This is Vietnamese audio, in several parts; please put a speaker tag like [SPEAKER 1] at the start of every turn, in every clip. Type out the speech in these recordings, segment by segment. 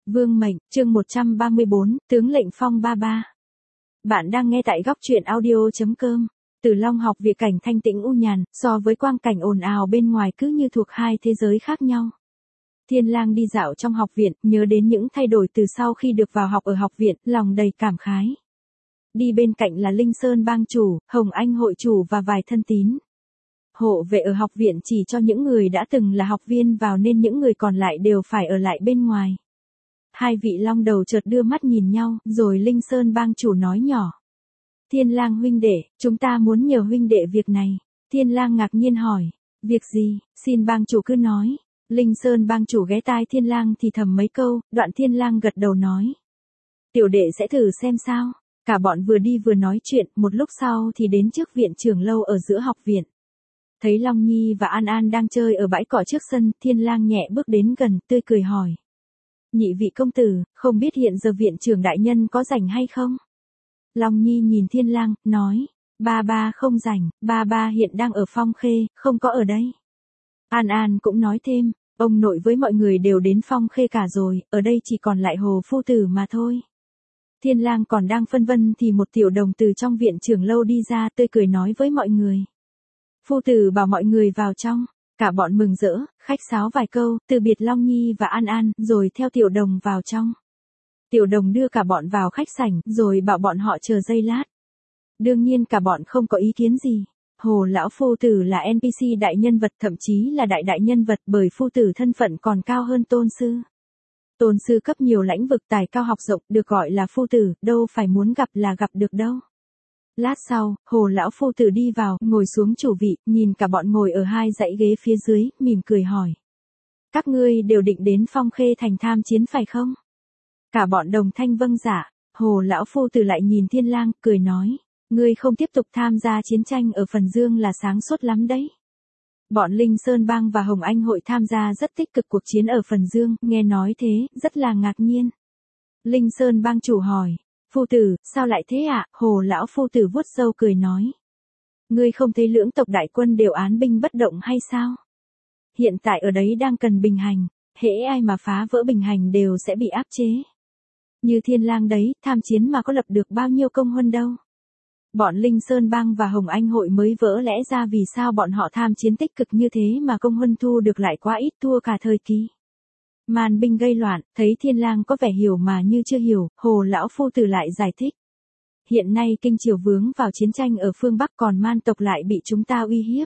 [SPEAKER 1] Vương mệnh, chương 134, tướng lệnh phong ba ba. Bạn đang nghe tại góc truyện audio.com. Tử Long học viện cảnh thanh tĩnh u nhàn, so với quang cảnh ồn ào bên ngoài cứ như thuộc hai thế giới khác nhau. Thiên Lang đi dạo trong học viện, nhớ đến những thay đổi từ sau khi được vào học ở học viện, lòng đầy cảm khái. Đi bên cạnh là Linh Sơn bang chủ, Hồng Anh hội chủ và vài thân tín. Hộ vệ ở học viện chỉ cho những người đã từng là học viên vào nên những người còn lại đều phải ở lại bên ngoài. Hai vị long đầu chợt đưa mắt nhìn nhau, rồi Linh Sơn bang chủ nói nhỏ. Thiên Lang huynh đệ, chúng ta muốn nhờ huynh đệ việc này. Thiên Lang ngạc nhiên hỏi, việc gì, xin bang chủ cứ nói. Linh Sơn bang chủ ghé tai Thiên Lang thì thầm mấy câu, đoạn Thiên Lang gật đầu nói. Tiểu đệ sẽ thử xem sao. Cả bọn vừa đi vừa nói chuyện, một lúc sau thì đến trước viện trưởng lâu ở giữa học viện. Thấy Long Nhi và An An đang chơi ở bãi cỏ trước sân, Thiên Lang nhẹ bước đến gần, tươi cười hỏi. Nhị vị công tử, không biết hiện giờ viện trưởng đại nhân có rảnh hay không? Long Nhi nhìn Thiên Lang, nói, ba ba không rảnh, ba ba hiện đang ở Phong Khê, không có ở đây. An An cũng nói thêm, ông nội với mọi người đều đến Phong Khê cả rồi, ở đây chỉ còn lại Hồ phu tử mà thôi. Thiên Lang còn đang phân vân thì một tiểu đồng từ trong viện trưởng lâu đi ra, tươi cười nói với mọi người. Phu tử bảo mọi người vào trong. Cả bọn mừng rỡ, khách sáo vài câu, từ biệt Long Nhi và An An, rồi theo tiểu đồng vào trong. Tiểu đồng đưa cả bọn vào khách sảnh, rồi bảo bọn họ chờ giây lát. Đương nhiên cả bọn không có ý kiến gì. Hồ lão phu tử là NPC đại nhân vật, thậm chí là đại nhân vật, bởi phu tử thân phận còn cao hơn tôn sư. Tôn sư cấp nhiều lãnh vực, tài cao học rộng, được gọi là phu tử, đâu phải muốn gặp là gặp được đâu. Lát sau, Hồ lão phu tử đi vào, ngồi xuống chủ vị, nhìn cả bọn ngồi ở hai dãy ghế phía dưới, mỉm cười hỏi. Các ngươi đều định đến Phong Khê thành tham chiến phải không? Cả bọn đồng thanh vâng dạ. Hồ lão phu tử lại nhìn Thiên Lang, cười nói. Ngươi không tiếp tục tham gia chiến tranh ở Phần Dương là sáng suốt lắm đấy. Bọn Linh Sơn bang và Hồng Anh hội tham gia rất tích cực cuộc chiến ở Phần Dương, nghe nói thế, rất là ngạc nhiên. Linh Sơn bang chủ hỏi. Phu tử, sao lại thế ạ? Hồ lão phu tử vuốt râu cười nói. Ngươi không thấy lưỡng tộc đại quân đều án binh bất động hay sao? Hiện tại ở đấy đang cần bình hành, hễ ai mà phá vỡ bình hành đều sẽ bị áp chế. Như Thiên Lang đấy, tham chiến mà có lập được bao nhiêu công huân đâu. Bọn Linh Sơn bang và Hồng Anh hội mới vỡ lẽ ra vì sao bọn họ tham chiến tích cực như thế mà công huân thu được lại quá ít, thua cả thời kỳ. Man binh gây loạn, thấy Thiên Lang có vẻ hiểu mà như chưa hiểu, Hồ lão phu tử lại giải thích. Hiện nay kinh triều vướng vào chiến tranh ở phương Bắc, còn man tộc lại bị chúng ta uy hiếp.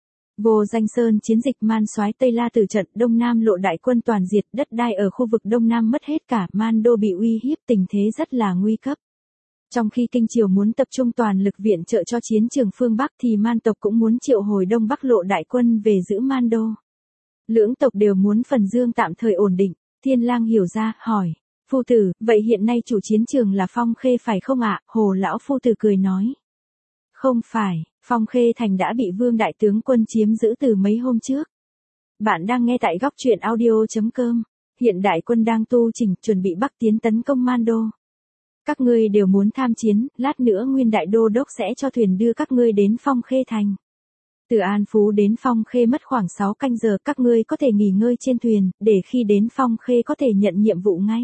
[SPEAKER 1] Vô Danh Sơn chiến dịch man soái Tây La tử trận, Đông Nam lộ đại quân toàn diệt, đất đai ở khu vực Đông Nam mất hết cả, man đô bị uy hiếp, tình thế rất là nguy cấp. Trong khi kinh triều muốn tập trung toàn lực viện trợ cho chiến trường phương Bắc thì man tộc cũng muốn triệu hồi Đông Bắc lộ đại quân về giữ man đô. Lưỡng tộc đều muốn Phần Dương tạm thời ổn định. Thiên Lang hiểu ra, hỏi. Phu tử, vậy hiện nay chủ chiến trường là Phong Khê phải không ạ? Hồ lão phu tử cười nói. Không phải, Phong Khê thành đã bị Vương đại tướng quân chiếm giữ từ mấy hôm trước. Bạn đang nghe tại góc truyện audio.com. Hiện đại quân đang tu chỉnh, chuẩn bị bắc tiến tấn công man đô. Các ngươi đều muốn tham chiến, lát nữa Nguyên đại đô đốc sẽ cho thuyền đưa các ngươi đến Phong Khê thành. Từ An Phú đến Phong Khê mất khoảng 6 canh giờ, các ngươi có thể nghỉ ngơi trên thuyền, để khi đến Phong Khê có thể nhận nhiệm vụ ngay.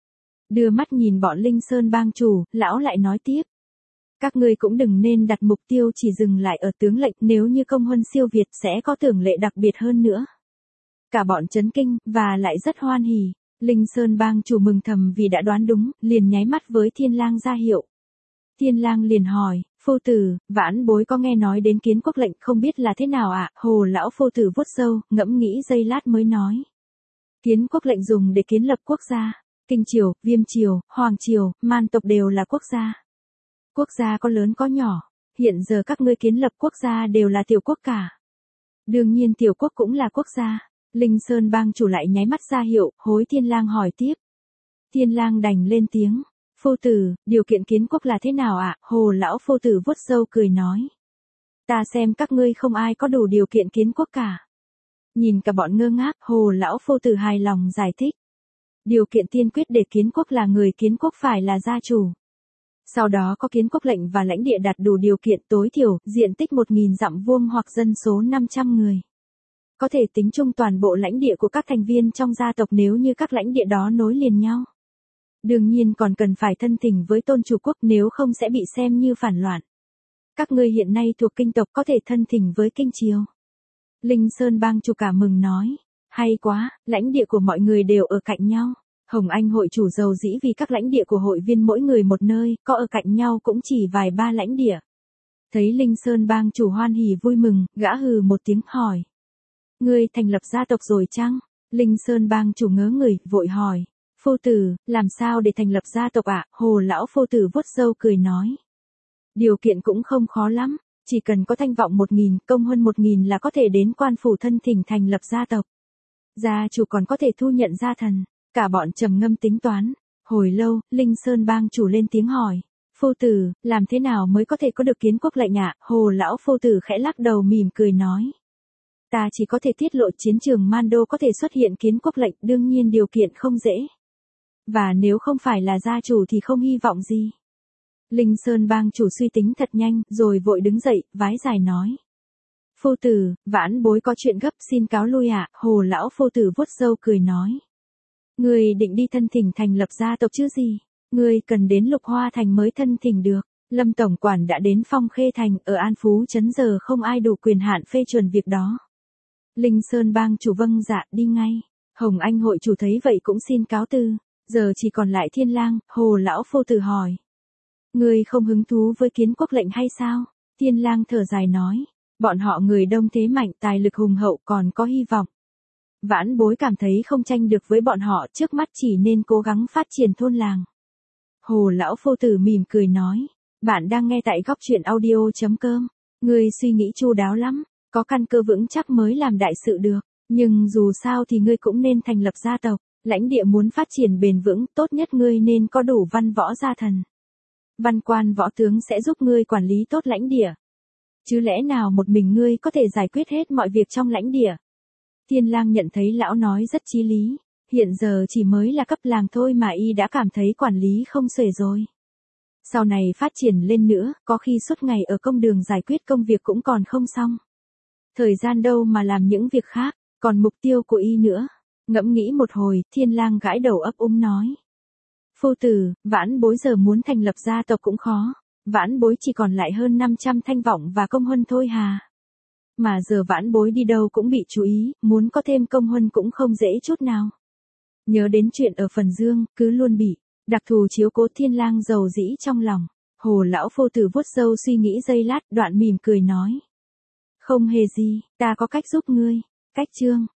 [SPEAKER 1] Đưa mắt nhìn bọn Linh Sơn bang chủ, lão lại nói tiếp. Các ngươi cũng đừng nên đặt mục tiêu chỉ dừng lại ở tướng lệnh, nếu như công huân siêu việt sẽ có thưởng lệ đặc biệt hơn nữa. Cả bọn chấn kinh, và lại rất hoan hỉ. Linh Sơn bang chủ mừng thầm vì đã đoán đúng, liền nháy mắt với Thiên Lang ra hiệu. Thiên Lang liền hỏi, phu tử, vãn bối có nghe nói đến kiến quốc lệnh, không biết là thế nào ạ? Hồ lão phu tử vuốt râu, ngẫm nghĩ giây lát mới nói. Kiến quốc lệnh dùng để kiến lập quốc gia. Kinh triều, Viêm triều, Hoàng triều, man tộc đều là quốc gia. Quốc gia có lớn có nhỏ. Hiện giờ các ngươi kiến lập quốc gia đều là tiểu quốc cả. Đương nhiên tiểu quốc cũng là quốc gia. Linh Sơn bang chủ lại nháy mắt ra hiệu, hối Thiên Lang hỏi tiếp. Thiên Lang đành lên tiếng. Phu tử, điều kiện kiến quốc là thế nào ạ? Hồ lão phu tử vuốt râu cười nói. Ta xem các ngươi không ai có đủ điều kiện kiến quốc cả. Nhìn cả bọn ngơ ngác, Hồ lão phu tử hài lòng giải thích. Điều kiện tiên quyết để kiến quốc là người kiến quốc phải là gia chủ. Sau đó có kiến quốc lệnh và lãnh địa đạt đủ điều kiện, tối thiểu, diện tích 1.000 dặm vuông hoặc dân số 500 người. Có thể tính chung toàn bộ lãnh địa của các thành viên trong gia tộc nếu như các lãnh địa đó nối liền nhau. Đương nhiên còn cần phải thân tình với tôn chủ quốc, nếu không sẽ bị xem như phản loạn. Các ngươi hiện nay thuộc kinh tộc có thể thân tình với kinh triều. Linh Sơn bang chủ cả mừng nói. Hay quá, lãnh địa của mọi người đều ở cạnh nhau. Hồng Anh hội chủ giàu dĩ vì các lãnh địa của hội viên mỗi người một nơi, có ở cạnh nhau cũng chỉ vài ba lãnh địa. Thấy Linh Sơn bang chủ hoan hỉ vui mừng, gã hừ một tiếng hỏi. Ngươi thành lập gia tộc rồi chăng? Linh Sơn bang chủ ngớ người, vội hỏi. Phu tử, làm sao để thành lập gia tộc ạ? Hồ lão phu tử vuốt râu cười nói. Điều kiện cũng không khó lắm, chỉ cần có thanh vọng 1000, công huân 1000 là có thể đến quan phủ thân thỉnh thành lập gia tộc. Gia chủ còn có thể thu nhận gia thần. Cả bọn trầm ngâm tính toán. Hồi lâu, Linh Sơn bang chủ lên tiếng hỏi. Phu tử, làm thế nào mới có thể có được kiến quốc lệnh ạ? Hồ lão phu tử khẽ lắc đầu mỉm cười nói. Ta chỉ có thể tiết lộ chiến trường Mando có thể xuất hiện kiến quốc lệnh, đương nhiên điều kiện không dễ. Và nếu không phải là gia chủ thì không hy vọng gì. Linh Sơn bang chủ suy tính thật nhanh, rồi vội đứng dậy, vái dài nói. Phu tử, vãn bối có chuyện gấp xin cáo lui ạ. Hồ lão phu tử vuốt râu cười nói. Ngươi định đi thân thỉnh thành lập gia tộc chứ gì? Ngươi cần đến Lục Hoa Thành mới thân thỉnh được. Lâm Tổng Quản đã đến Phong Khê Thành, ở An Phú Trấn giờ không ai đủ quyền hạn phê chuẩn việc đó. Linh Sơn bang chủ vâng dạ đi ngay. Hồng Anh hội chủ thấy vậy cũng xin cáo từ. Giờ chỉ còn lại Thiên Lang. Hồ lão phu tử hỏi. Ngươi không hứng thú với kiến quốc lệnh hay sao? Thiên Lang thở dài nói. Bọn họ người đông thế mạnh, tài lực hùng hậu, còn có hy vọng. Vãn bối cảm thấy không tranh được với bọn họ, trước mắt chỉ nên cố gắng phát triển thôn làng. Hồ lão phu tử mỉm cười nói. Bạn đang nghe tại góc truyện audio.com. Ngươi suy nghĩ chu đáo lắm, có căn cơ vững chắc mới làm đại sự được. Nhưng dù sao thì ngươi cũng nên thành lập gia tộc. Lãnh địa muốn phát triển bền vững, tốt nhất ngươi nên có đủ văn võ gia thần. Văn quan võ tướng sẽ giúp ngươi quản lý tốt lãnh địa. Chứ lẽ nào một mình ngươi có thể giải quyết hết mọi việc trong lãnh địa? Thiên Lang nhận thấy lão nói rất chí lý. Hiện giờ chỉ mới là cấp làng thôi mà y đã cảm thấy quản lý không xuể rồi. Sau này phát triển lên nữa, có khi suốt ngày ở công đường giải quyết công việc cũng còn không xong. Thời gian đâu mà làm những việc khác, còn mục tiêu của y nữa. Ngẫm nghĩ một hồi, Thiên Lang gãi đầu ấp úng nói. Phu tử, vãn bối giờ muốn thành lập gia tộc cũng khó. Vãn bối chỉ còn lại hơn 500 thanh vọng và công huân thôi hà. Mà giờ vãn bối đi đâu cũng bị chú ý, muốn có thêm công huân cũng không dễ chút nào. Nhớ đến chuyện ở Phần Dương, cứ luôn bị đặc thù chiếu cố. Thiên Lang giàu dĩ trong lòng. Hồ lão phu tử vuốt râu suy nghĩ giây lát, đoạn mỉm cười nói. Không hề gì, ta có cách giúp ngươi. Cách chương